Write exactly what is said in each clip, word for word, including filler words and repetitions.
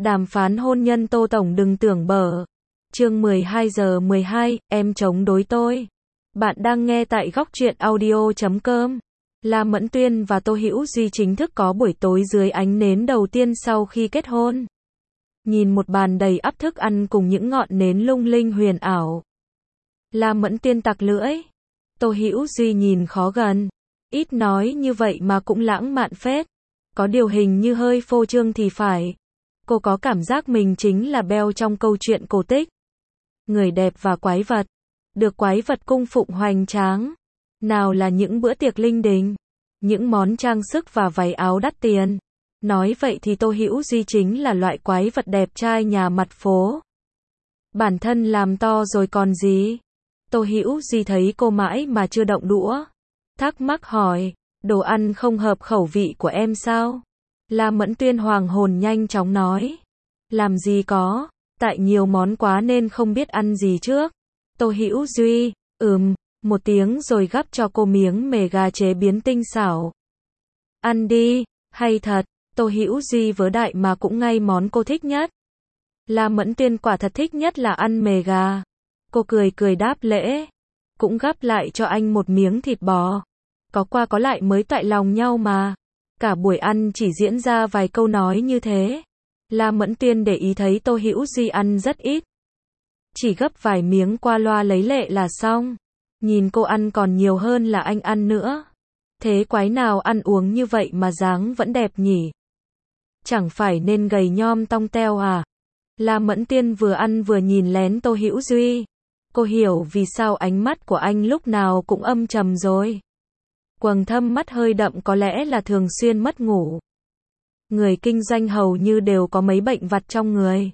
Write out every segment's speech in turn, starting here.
Đàm phán hôn nhân Tô Tổng đừng tưởng bở. Chương mười hai giờ mười hai, em chống đối tôi. Bạn đang nghe tại góc truyện audio chấm com. La Mẫn Tuyên và Tô Hữu Duy chính thức có buổi tối dưới ánh nến đầu tiên sau khi kết hôn. Nhìn một bàn đầy ắp thức ăn cùng những ngọn nến lung linh huyền ảo. La Mẫn Tuyên tặc lưỡi. Tô Hữu Duy nhìn khó gần. Ít nói như vậy mà cũng lãng mạn phết. Có điều hình như hơi phô trương thì phải. Cô có cảm giác mình chính là Belle trong câu chuyện cổ tích. Người đẹp và quái vật. Được quái vật cung phụng hoành tráng. Nào là những bữa tiệc linh đình. Những món trang sức và váy áo đắt tiền. Nói vậy thì Tô Hữu Duy chính là loại quái vật đẹp trai nhà mặt phố. Bản thân làm to rồi còn gì. Tô Hữu Duy thấy cô mãi mà chưa động đũa. Thắc mắc hỏi, đồ ăn không hợp khẩu vị của em sao? La Mẫn Tuyên hoàng hồn nhanh chóng nói. Làm gì có, tại nhiều món quá nên không biết ăn gì trước. Tô Hữu Duy, ừm, một tiếng rồi gắp cho cô miếng mề gà chế biến tinh xảo. Ăn đi, hay thật, Tô Hữu Duy vớ đại mà cũng ngay món cô thích nhất. La Mẫn Tuyên quả thật thích nhất là ăn mề gà. Cô cười cười đáp lễ. Cũng gắp lại cho anh một miếng thịt bò. Có qua có lại mới toại lòng nhau mà. Cả buổi ăn chỉ diễn ra vài câu nói như thế. La Mẫn Tuyên để ý thấy Tô Hữu Duy ăn rất ít. Chỉ gấp vài miếng qua loa lấy lệ là xong. Nhìn cô ăn còn nhiều hơn là anh ăn nữa. Thế quái nào ăn uống như vậy mà dáng vẫn đẹp nhỉ? Chẳng phải nên gầy nhom tong teo à? La Mẫn Tuyên vừa ăn vừa nhìn lén Tô Hữu Duy. Cô hiểu vì sao ánh mắt của anh lúc nào cũng âm trầm rồi. Quầng thâm mắt hơi đậm có lẽ là thường xuyên mất ngủ. Người kinh doanh hầu như đều có mấy bệnh vặt trong người.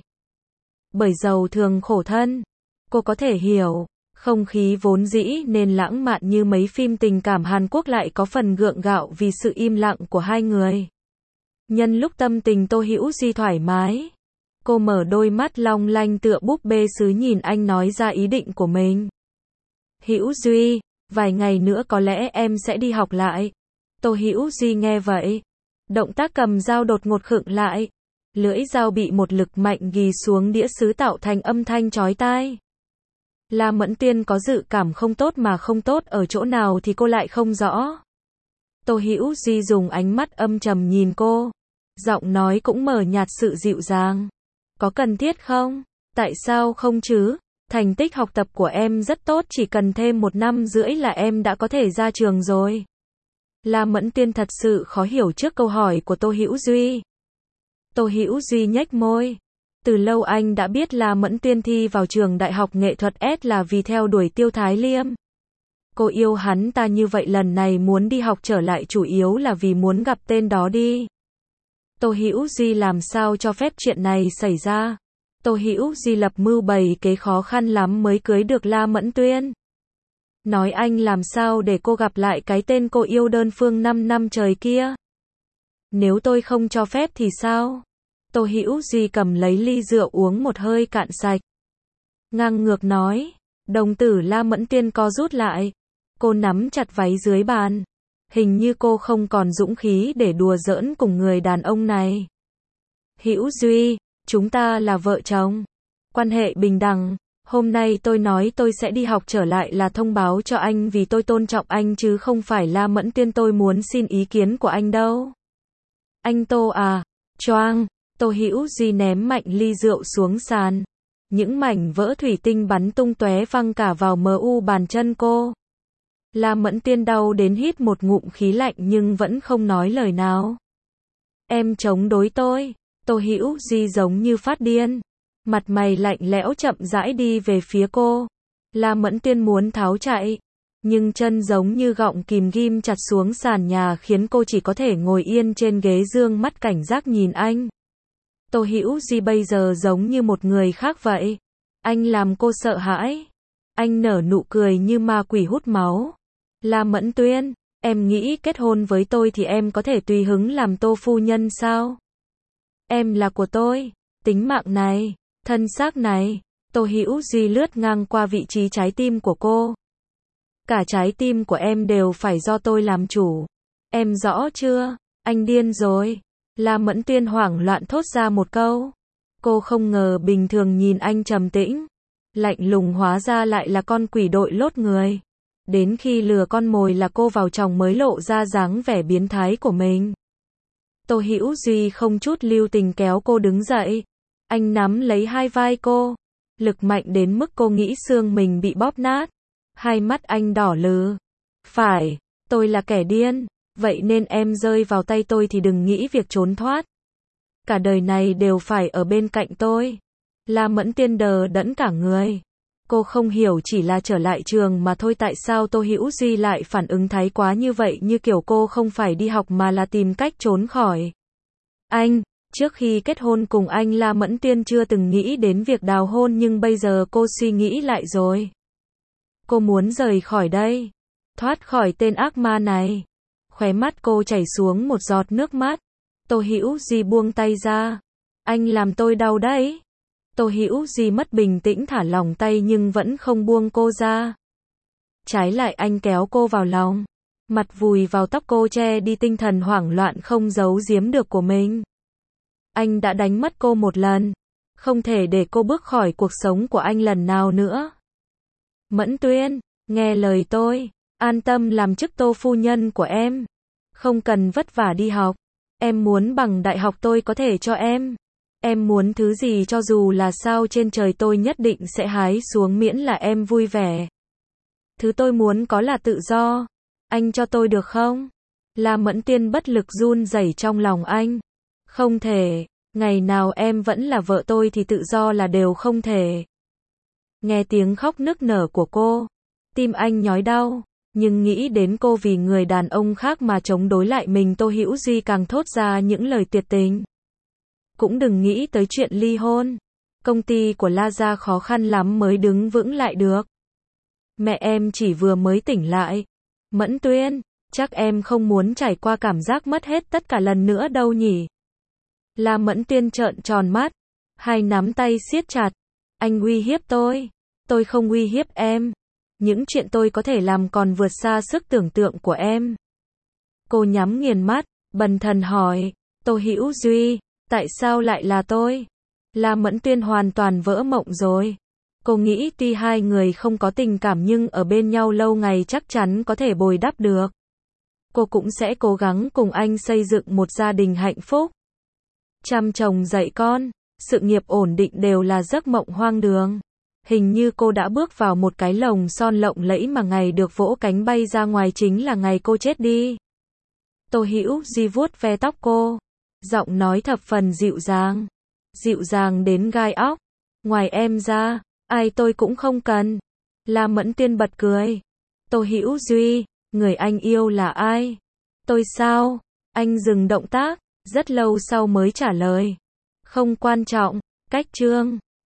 Bởi giàu thường khổ thân. Cô có thể hiểu, không khí vốn dĩ nên lãng mạn như mấy phim tình cảm Hàn Quốc lại có phần gượng gạo vì sự im lặng của hai người. Nhân lúc tâm tình Tô Hữu Duy thoải mái, cô mở đôi mắt long lanh tựa búp bê sứ nhìn anh nói ra ý định của mình. Hữu Duy, vài ngày nữa có lẽ em sẽ đi học lại. Tô Hữu Duy nghe vậy. Động tác cầm dao đột ngột khựng lại. Lưỡi dao bị một lực mạnh ghi xuống đĩa sứ tạo thành âm thanh chói tai. La Mẫn Tuyên có dự cảm không tốt mà không tốt ở chỗ nào thì cô lại không rõ. Tô Hữu Duy dùng ánh mắt âm trầm nhìn cô. Giọng nói cũng mờ nhạt sự dịu dàng. Có cần thiết không? Tại sao không chứ? Thành tích học tập của em rất tốt, chỉ cần thêm một năm rưỡi là em đã có thể ra trường rồi. La Mẫn Tuyên thật sự khó hiểu trước câu hỏi của Tô Hữu Duy. Tô Hữu Duy nhếch môi. Từ lâu anh đã biết La Mẫn Tuyên thi vào trường đại học nghệ thuật S là vì theo đuổi Tiêu Thái Liêm. Cô yêu hắn ta như vậy lần này muốn đi học trở lại chủ yếu là vì muốn gặp tên đó đi. Tô Hữu Duy làm sao cho phép chuyện này xảy ra. Tô Hữu Duy lập mưu bày kế khó khăn lắm mới cưới được La Mẫn Tuyên. Nói anh làm sao để cô gặp lại cái tên cô yêu đơn phương năm năm trời kia. Nếu tôi không cho phép thì sao? Tô Hữu Duy cầm lấy ly rượu uống một hơi cạn sạch. Ngang ngược nói. Đồng tử La Mẫn Tuyên co rút lại. Cô nắm chặt váy dưới bàn. Hình như cô không còn dũng khí để đùa giỡn cùng người đàn ông này. Hữu Duy, chúng ta là vợ chồng. Quan hệ bình đẳng. Hôm nay tôi nói tôi sẽ đi học trở lại là thông báo cho anh vì tôi tôn trọng anh chứ không phải La Mẫn Tuyên tôi muốn xin ý kiến của anh đâu. Anh Tô à? Choang. Tô Hữu Duy ném mạnh ly rượu xuống sàn. Những mảnh vỡ thủy tinh bắn tung tóe văng cả vào mờ u bàn chân cô. La Mẫn Tuyên đau đến hít một ngụm khí lạnh nhưng vẫn không nói lời nào. Em chống đối tôi. Tô Hữu Duy giống như phát điên. Mặt mày lạnh lẽo chậm rãi đi về phía cô. La Mẫn Tuyên muốn tháo chạy. Nhưng chân giống như gọng kìm ghim chặt xuống sàn nhà khiến cô chỉ có thể ngồi yên trên ghế dương mắt cảnh giác nhìn anh. Tô Hữu Duy bây giờ giống như một người khác vậy. Anh làm cô sợ hãi. Anh nở nụ cười như ma quỷ hút máu. La Mẫn Tuyên, em nghĩ kết hôn với tôi thì em có thể tùy hứng làm Tô phu nhân sao? Em là của tôi, tính mạng này, thân xác này. Tô Hữu Duy lướt ngang qua vị trí trái tim của cô. Cả trái tim của em đều phải do tôi làm chủ. Em rõ chưa? Anh điên rồi. La Mẫn Tuyên hoảng loạn thốt ra một câu. Cô không ngờ bình thường nhìn anh trầm tĩnh, lạnh lùng hóa ra lại là con quỷ đội lốt người. Đến khi lừa con mồi là cô vào chồng mới lộ ra dáng vẻ biến thái của mình. Tô Hữu Duy không chút lưu tình kéo cô đứng dậy. Anh nắm lấy hai vai cô, lực mạnh đến mức cô nghĩ xương mình bị bóp nát. Hai mắt anh đỏ lừ. Phải, tôi là kẻ điên, vậy nên em rơi vào tay tôi thì đừng nghĩ việc trốn thoát. Cả đời này đều phải ở bên cạnh tôi. La Mẫn Tiên đờ đẫn cả người. Cô không hiểu chỉ là trở lại trường mà thôi, tại sao Tô Hữu Duy lại phản ứng thái quá như vậy, như kiểu cô không phải đi học mà là tìm cách trốn khỏi anh. Trước khi kết hôn cùng anh, La Mẫn Tiên chưa từng nghĩ đến việc đào hôn, nhưng bây giờ cô suy nghĩ lại rồi. Cô muốn rời khỏi đây, thoát khỏi tên ác ma này. Khóe mắt cô chảy xuống một giọt nước mắt. Tô Hữu Duy buông tay ra. Anh làm tôi đau đấy. Tô Hữu Duy mất bình tĩnh thả lỏng tay nhưng vẫn không buông cô ra. Trái lại anh kéo cô vào lòng, mặt vùi vào tóc cô, che đi tinh thần hoảng loạn không giấu giếm được của mình. Anh đã đánh mất cô một lần, không thể để cô bước khỏi cuộc sống của anh lần nào nữa. Mẫn Tuyên, nghe lời tôi, an tâm làm chức Tô phu nhân của em. Không cần vất vả đi học. Em muốn bằng đại học tôi có thể cho em. Em muốn thứ gì cho dù là sao trên trời tôi nhất định sẽ hái xuống, miễn là em vui vẻ. Thứ tôi muốn có là tự do. Anh cho tôi được không? La Mẫn Tiên bất lực run rẩy trong lòng anh. Không thể, ngày nào em vẫn là vợ tôi thì tự do là đều không thể. Nghe tiếng khóc nức nở của cô, tim anh nhói đau, nhưng nghĩ đến cô vì người đàn ông khác mà chống đối lại mình, Tô Hữu Duy càng thốt ra những lời tuyệt tình. Cũng đừng nghĩ tới chuyện ly hôn. Công ty của La gia khó khăn lắm mới đứng vững lại được. Mẹ em chỉ vừa mới tỉnh lại. Mẫn Tuyên, chắc em không muốn trải qua cảm giác mất hết tất cả lần nữa đâu nhỉ? La Mẫn Tuyên trợn tròn mắt, hai nắm tay siết chặt. Anh uy hiếp tôi. Tôi không uy hiếp em. Những chuyện tôi có thể làm còn vượt xa sức tưởng tượng của em. Cô nhắm nghiền mắt, bần thần hỏi, Tô Hữu Duy, tại sao lại là tôi? La Mẫn Tuyên hoàn toàn vỡ mộng rồi. Cô nghĩ tuy hai người không có tình cảm nhưng ở bên nhau lâu ngày chắc chắn có thể bồi đắp được. Cô cũng sẽ cố gắng cùng anh xây dựng một gia đình hạnh phúc. Chăm chồng dạy con, sự nghiệp ổn định đều là giấc mộng hoang đường. Hình như cô đã bước vào một cái lồng son lộng lẫy mà ngày được vỗ cánh bay ra ngoài chính là ngày cô chết đi. Tô Hữu Duy vuốt ve tóc cô, giọng nói thập phần dịu dàng. Dịu dàng đến gai óc. Ngoài em ra, ai tôi cũng không cần. La Mẫn Tuyên bật cười. Tô Hữu Duy, người anh yêu là ai? Tôi sao? Anh dừng động tác, rất lâu sau mới trả lời. Không quan trọng. Cách chương